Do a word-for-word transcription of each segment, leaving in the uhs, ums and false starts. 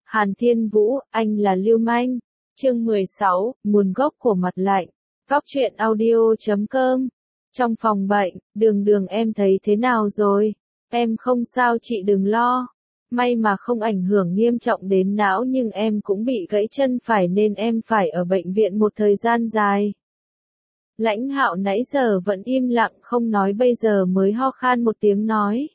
Hàn Thiên Vũ, anh là lưu manh. Chương mười sáu, nguồn gốc của mặt lạnh. Góc truyện audio chấm com. Trong phòng bệnh, Đường Đường em thấy thế nào rồi? Em không sao chị đừng lo. May mà không ảnh hưởng nghiêm trọng đến não nhưng em cũng bị gãy chân phải nên em phải ở bệnh viện một thời gian dài. Lãnh Hạo nãy giờ vẫn im lặng không nói bây giờ mới ho khan một tiếng nói.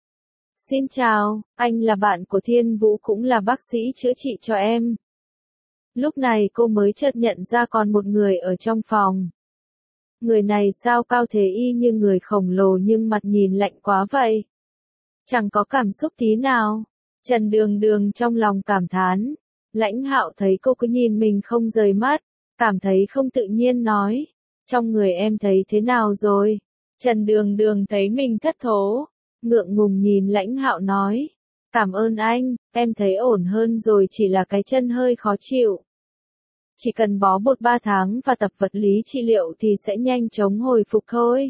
Xin chào, anh là bạn của Thiên Vũ cũng là bác sĩ chữa trị cho em. Lúc này cô mới chợt nhận ra còn một người ở trong phòng. Người này sao cao thế y như người khổng lồ nhưng mặt nhìn lạnh quá vậy. Chẳng có cảm xúc tí nào. Trần Đường Đường trong lòng cảm thán. Lãnh Hạo thấy cô cứ nhìn mình không rời mắt, cảm thấy không tự nhiên nói. Trong người em thấy thế nào rồi? Trần Đường Đường thấy mình thất thố, ngượng ngùng nhìn Lãnh Hạo nói. Cảm ơn anh, em thấy ổn hơn rồi, chỉ là cái chân hơi khó chịu. Chỉ cần bó bột ba tháng và tập vật lý trị liệu thì sẽ nhanh chóng hồi phục thôi.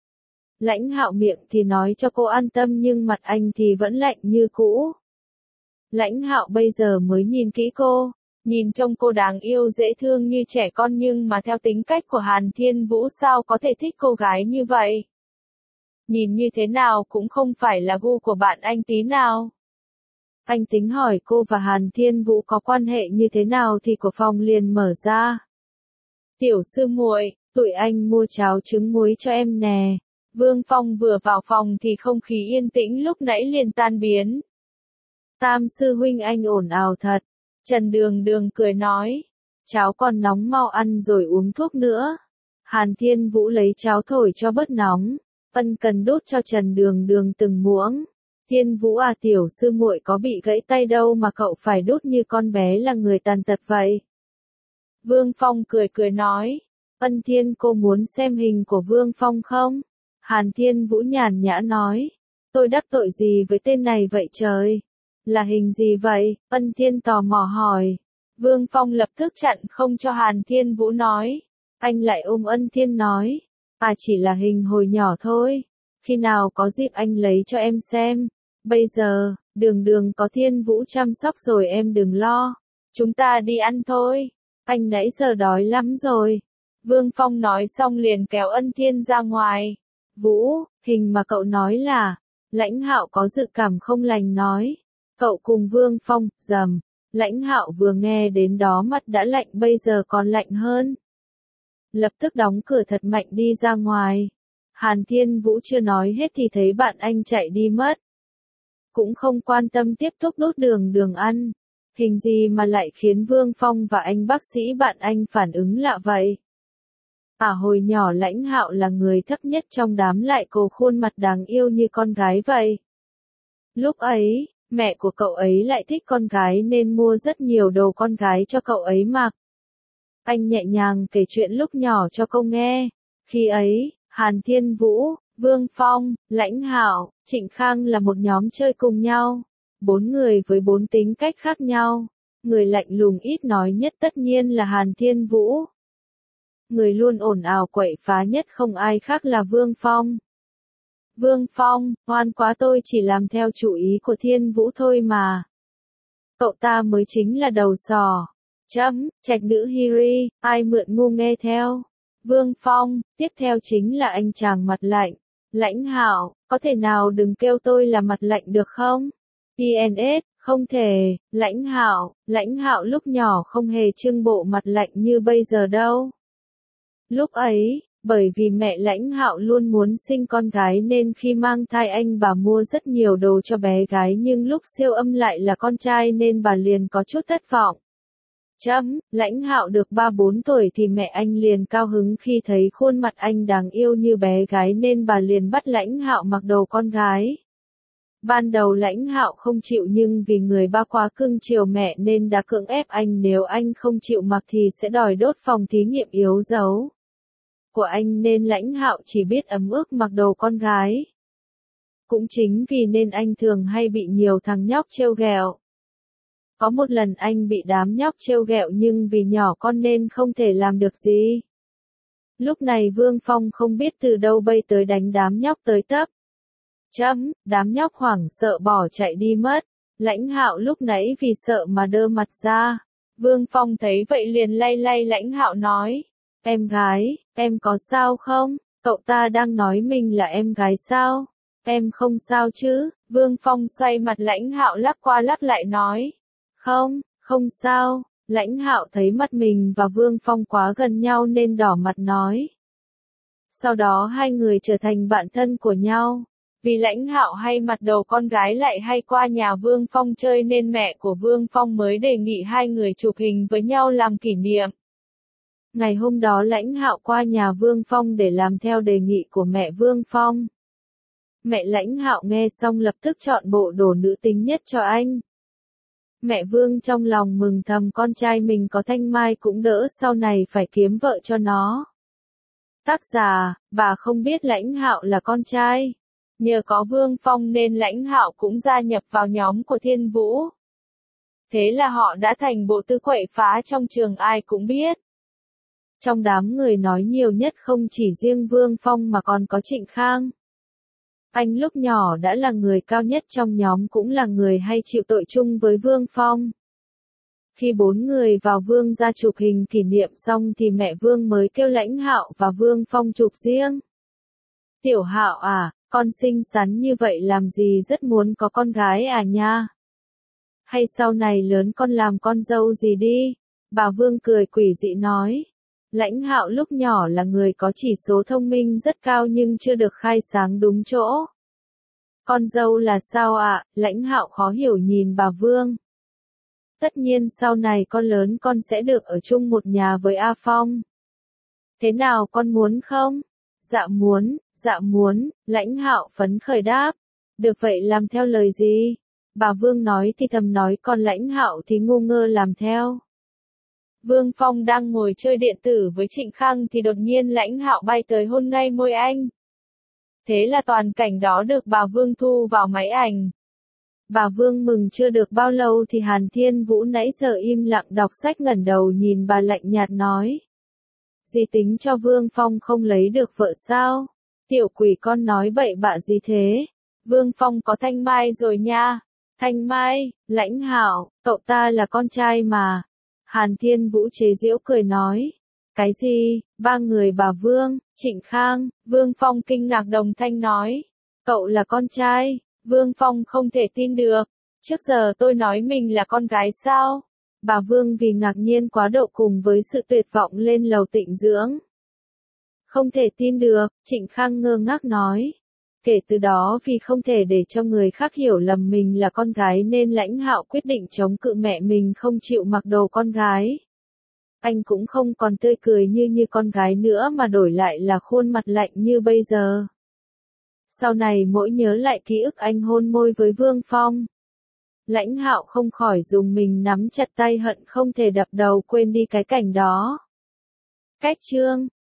Lãnh Hạo miệng thì nói cho cô an tâm nhưng mặt anh thì vẫn lạnh như cũ. Lãnh Hạo bây giờ mới nhìn kỹ cô, nhìn trông cô đáng yêu dễ thương như trẻ con nhưng mà theo tính cách của Hàn Thiên Vũ sao có thể thích cô gái như vậy. Nhìn như thế nào cũng không phải là gu của bạn anh tí nào. Anh tính hỏi cô và Hàn Thiên Vũ có quan hệ như thế nào thì cửa phòng liền mở ra. Tiểu sư muội, tụi anh mua cháo trứng muối cho em nè. Vương Phong vừa vào phòng thì không khí yên tĩnh lúc nãy liền tan biến. Tam sư huynh anh ổn ào thật. Trần Đường Đường cười nói. Cháo còn nóng mau ăn rồi uống thuốc nữa. Hàn Thiên Vũ lấy cháo thổi cho bớt nóng. Ân cần đút cho Trần Đường Đường từng muỗng. Thiên Vũ à, tiểu sư muội có bị gãy tay đâu mà cậu phải đút như con bé là người tàn tật vậy. Vương Phong cười cười nói. Ân Thiên, cô muốn xem hình của Vương Phong không? Hàn Thiên Vũ nhàn nhã nói. Tôi đắc tội gì với tên này vậy trời? Là hình gì vậy? Ân Thiên tò mò hỏi. Vương Phong lập tức chặn không cho Hàn Thiên Vũ nói. Anh lại ôm Ân Thiên nói. À, chỉ là hình hồi nhỏ thôi. Khi nào có dịp anh lấy cho em xem. Bây giờ, Đường Đường có Thiên Vũ chăm sóc rồi, em đừng lo. Chúng ta đi ăn thôi. Anh nãy giờ đói lắm rồi. Vương Phong nói xong liền kéo Ân Thiên ra ngoài. Vũ, hình mà cậu nói là. Lãnh Hạo có dự cảm không lành nói. Cậu cùng Vương Phong, rầm. Lãnh Hạo vừa nghe đến đó mặt đã lạnh bây giờ còn lạnh hơn. Lập tức đóng cửa thật mạnh đi ra ngoài. Hàn Thiên Vũ chưa nói hết thì thấy bạn anh chạy đi mất. Cũng không quan tâm tiếp tục đút Đường Đường ăn. Hình gì mà lại khiến Vương Phong và anh bác sĩ bạn anh phản ứng lạ vậy? À, hồi nhỏ Lãnh Hạo là người thấp nhất trong đám lại cô khuôn mặt đáng yêu như con gái vậy. Lúc ấy, mẹ của cậu ấy lại thích con gái nên mua rất nhiều đồ con gái cho cậu ấy mặc. Anh nhẹ nhàng kể chuyện lúc nhỏ cho cô nghe. Khi ấy, Hàn Thiên Vũ, Vương Phong, Lãnh Hạo, Trịnh Khang là một nhóm chơi cùng nhau. Bốn người với bốn tính cách khác nhau. Người lạnh lùng ít nói nhất tất nhiên là Hàn Thiên Vũ. Người luôn ồn ào quậy phá nhất không ai khác là Vương Phong. Vương Phong, ngoan quá, tôi chỉ làm theo chủ ý của Thiên Vũ thôi mà. Cậu ta mới chính là đầu sò. Chấm, trạch nữ Hiri, ai mượn ngu nghe theo. Vương Phong, tiếp theo chính là anh chàng mặt lạnh. Lãnh Hạo, có thể nào đừng kêu tôi là mặt lạnh được không? pê en ét, không thể. Lãnh Hạo, Lãnh Hạo lúc nhỏ không hề trưng bộ mặt lạnh như bây giờ đâu. Lúc ấy, bởi vì mẹ Lãnh Hạo luôn muốn sinh con gái nên khi mang thai anh bà mua rất nhiều đồ cho bé gái nhưng lúc siêu âm lại là con trai nên bà liền có chút thất vọng. Chấm, Lãnh Hạo được ba bốn tuổi thì mẹ anh liền cao hứng khi thấy khuôn mặt anh đáng yêu như bé gái nên bà liền bắt Lãnh Hạo mặc đồ con gái. Ban đầu Lãnh Hạo không chịu nhưng vì người ba quá cưng chiều mẹ nên đã cưỡng ép anh, nếu anh không chịu mặc thì sẽ đòi đốt phòng thí nghiệm yếu dấu của anh nên Lãnh Hạo chỉ biết ấm ức mặc đồ con gái. Cũng chính vì nên anh thường hay bị nhiều thằng nhóc trêu ghẹo. Có một lần anh bị đám nhóc trêu ghẹo nhưng vì nhỏ con nên không thể làm được gì. Lúc này Vương Phong không biết từ đâu bay tới đánh đám nhóc tới tấp. Chấm, đám nhóc hoảng sợ bỏ chạy đi mất. Lãnh Hạo lúc nãy vì sợ mà đơ mặt ra. Vương Phong thấy vậy liền lay lay Lãnh Hạo nói. Em gái, em có sao không? Cậu ta đang nói mình là em gái sao? Em không sao chứ? Vương Phong xoay mặt Lãnh Hạo lắc qua lắc lại nói. Không, không sao. Lãnh Hạo thấy mắt mình và Vương Phong quá gần nhau nên đỏ mặt nói. Sau đó hai người trở thành bạn thân của nhau. Vì Lãnh Hạo hay mặt đầu con gái lại hay qua nhà Vương Phong chơi nên mẹ của Vương Phong mới đề nghị hai người chụp hình với nhau làm kỷ niệm. Ngày hôm đó Lãnh Hạo qua nhà Vương Phong để làm theo đề nghị của mẹ Vương Phong. Mẹ Lãnh Hạo nghe xong lập tức chọn bộ đồ nữ tính nhất cho anh. Mẹ Vương trong lòng mừng thầm con trai mình có thanh mai cũng đỡ sau này phải kiếm vợ cho nó. Tác giả, bà không biết Lãnh Hạo là con trai. Nhờ có Vương Phong nên Lãnh Hạo cũng gia nhập vào nhóm của Thiên Vũ. Thế là họ đã thành bộ tư quậy phá trong trường ai cũng biết. Trong đám người nói nhiều nhất không chỉ riêng Vương Phong mà còn có Trịnh Khang. Anh lúc nhỏ đã là người cao nhất trong nhóm cũng là người hay chịu tội chung với Vương Phong. Khi bốn người vào Vương gia chụp hình kỷ niệm xong thì mẹ Vương mới kêu Lãnh Hạo và Vương Phong chụp riêng. Tiểu Hạo à, con xinh xắn như vậy làm gì rất muốn có con gái à nha? Hay sau này lớn con làm con dâu gì đi? Bà Vương cười quỷ dị nói. Lãnh Hạo lúc nhỏ là người có chỉ số thông minh rất cao nhưng chưa được khai sáng đúng chỗ. Con dâu là sao ạ? À? Lãnh Hạo khó hiểu nhìn bà Vương. Tất nhiên sau này con lớn con sẽ được ở chung một nhà với A Phong. Thế nào con muốn không? Dạ muốn, dạ muốn, Lãnh Hạo phấn khởi đáp. Được vậy làm theo lời gì? Bà Vương nói thì thầm nói còn Lãnh Hạo thì ngu ngơ làm theo. Vương Phong đang ngồi chơi điện tử với Trịnh Khang thì đột nhiên Lãnh Hạo bay tới hôn ngay môi anh. Thế là toàn cảnh đó được bà Vương thu vào máy ảnh. Bà Vương mừng chưa được bao lâu thì Hàn Thiên Vũ nãy giờ im lặng đọc sách ngẩng đầu nhìn bà lạnh nhạt nói. Dì tính cho Vương Phong không lấy được vợ sao? Tiểu quỷ con nói bậy bạ gì thế? Vương Phong có thanh mai rồi nha. Thanh mai, Lãnh Hạo, cậu ta là con trai mà. Hàn Thiên Vũ chế giễu cười nói. Cái gì? Ba người bà Vương, Trịnh Khang, Vương Phong kinh ngạc đồng thanh nói. Cậu là con trai? Vương Phong không thể tin được. Trước giờ tôi nói mình là con gái sao? Bà Vương vì ngạc nhiên quá độ cùng với sự tuyệt vọng lên lầu tịnh dưỡng. Không thể tin được, Trịnh Khang ngơ ngác nói. Kể từ đó vì không thể để cho người khác hiểu lầm mình là con gái nên Lãnh Hạo quyết định chống cự mẹ mình không chịu mặc đồ con gái. Anh cũng không còn tươi cười như như con gái nữa mà đổi lại là khuôn mặt lạnh như bây giờ. Sau này mỗi nhớ lại ký ức anh hôn môi với Vương Phong. Lãnh Hạo không khỏi dùng mình nắm chặt tay hận không thể đập đầu quên đi cái cảnh đó. Cách chương